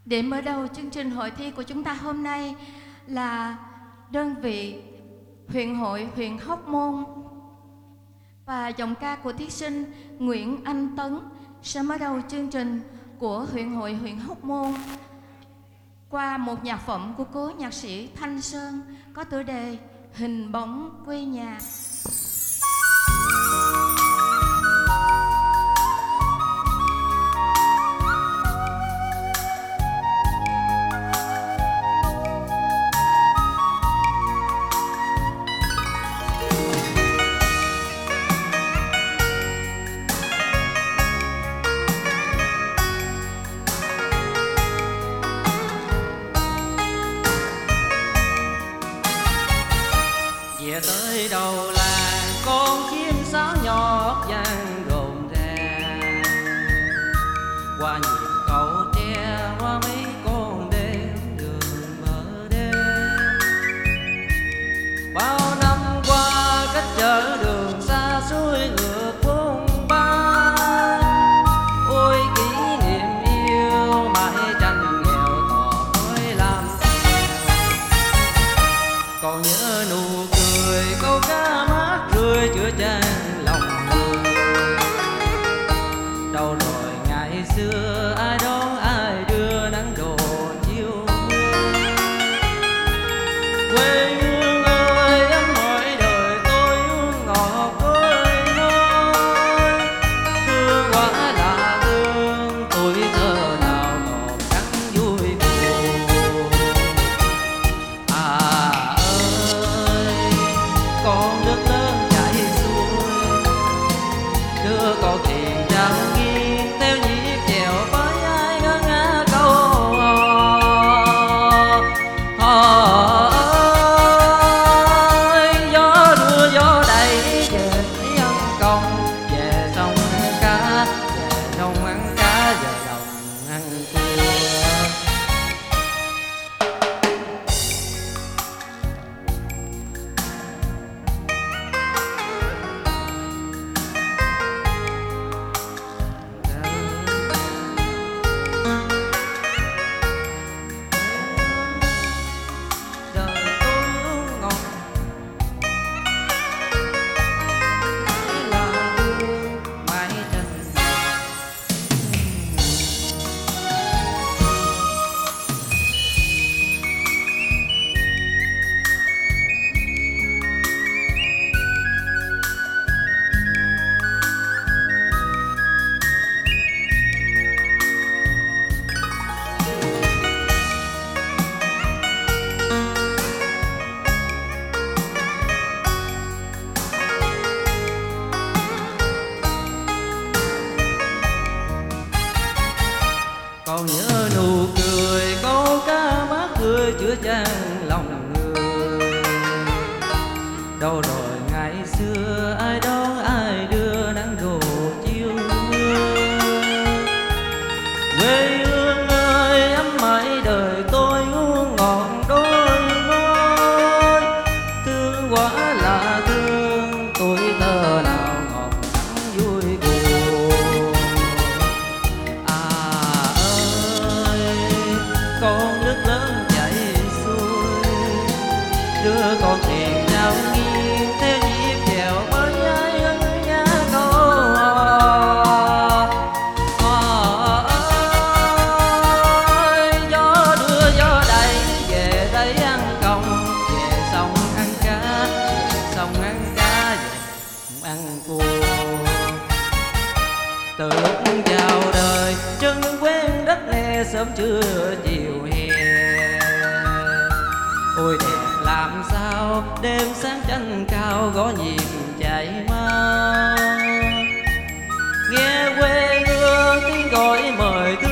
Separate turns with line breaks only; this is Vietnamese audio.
Để mở đầu chương trình hội thi của chúng ta hôm nay là đơn vị huyện hội huyện Hóc Môn, và giọng ca của thí sinh Nguyễn Anh Tấn sẽ mở đầu chương trình của huyện hội huyện Hóc Môn qua một nhạc phẩm của cố nhạc sĩ Thanh Sơn có tựa đề Hình bóng quê nhà.
Về tới đầu làng con chim sáo nhỏ vang rộn ràng, qua nhịp cầu tre qua mấy con đêm đường mở đêm. Bao năm qua cách chợ đường xa xôi ngược bốn ba, ôi kỷ niệm yêu mãi tranh nghèo tỏ mới làm còn nhớ nụ câu ca mát rượi chữa chan lòng người. Đâu rồi ngày xưa ai đón ai đưa nắng đổ chiều mưa. Quê hương ơi ấm hỏi đời tôi ngọt đôi môi, thương quá là thương tuổi thơ nào còn đắng vui buồn. Con nước lớn chảy xuôi đưa con thuyền trao nghiêng theo nhịp chèo với ai ngân nga câu ơi. Gió đưa gió đẩy về thấy ăn công, về sông ăn cá, về sông ăn cá, về đồng ăn cua. Còn nhớ nụ cười câu ca mát rượi chữa chan lòng người. Đâu rồi ngày xưa ai đón ai đưa nắng đổ chiều mưa. Quê hương ơi ấm mãi đời tôi ngọt đôi môi, thương quá là thương tuổi thơ nào ngọt đắng vui buồn. Con nước lớn chảy xuôi đưa con thuyền trao nghiêng theo nhịp chèo với ai ngân nga câu ơi. Gió đưa gió đẩy về đây ăn công, về sông ăn cá, về sông ăn cá, về ăn cua. Từ lúc chào đời chân quen đất ne sớm trưa chiều hè, ôi đẹp làm sao đêm sáng tranh cao gõ nhịp chạy mau. Nghe quê hương tiếng gọi mời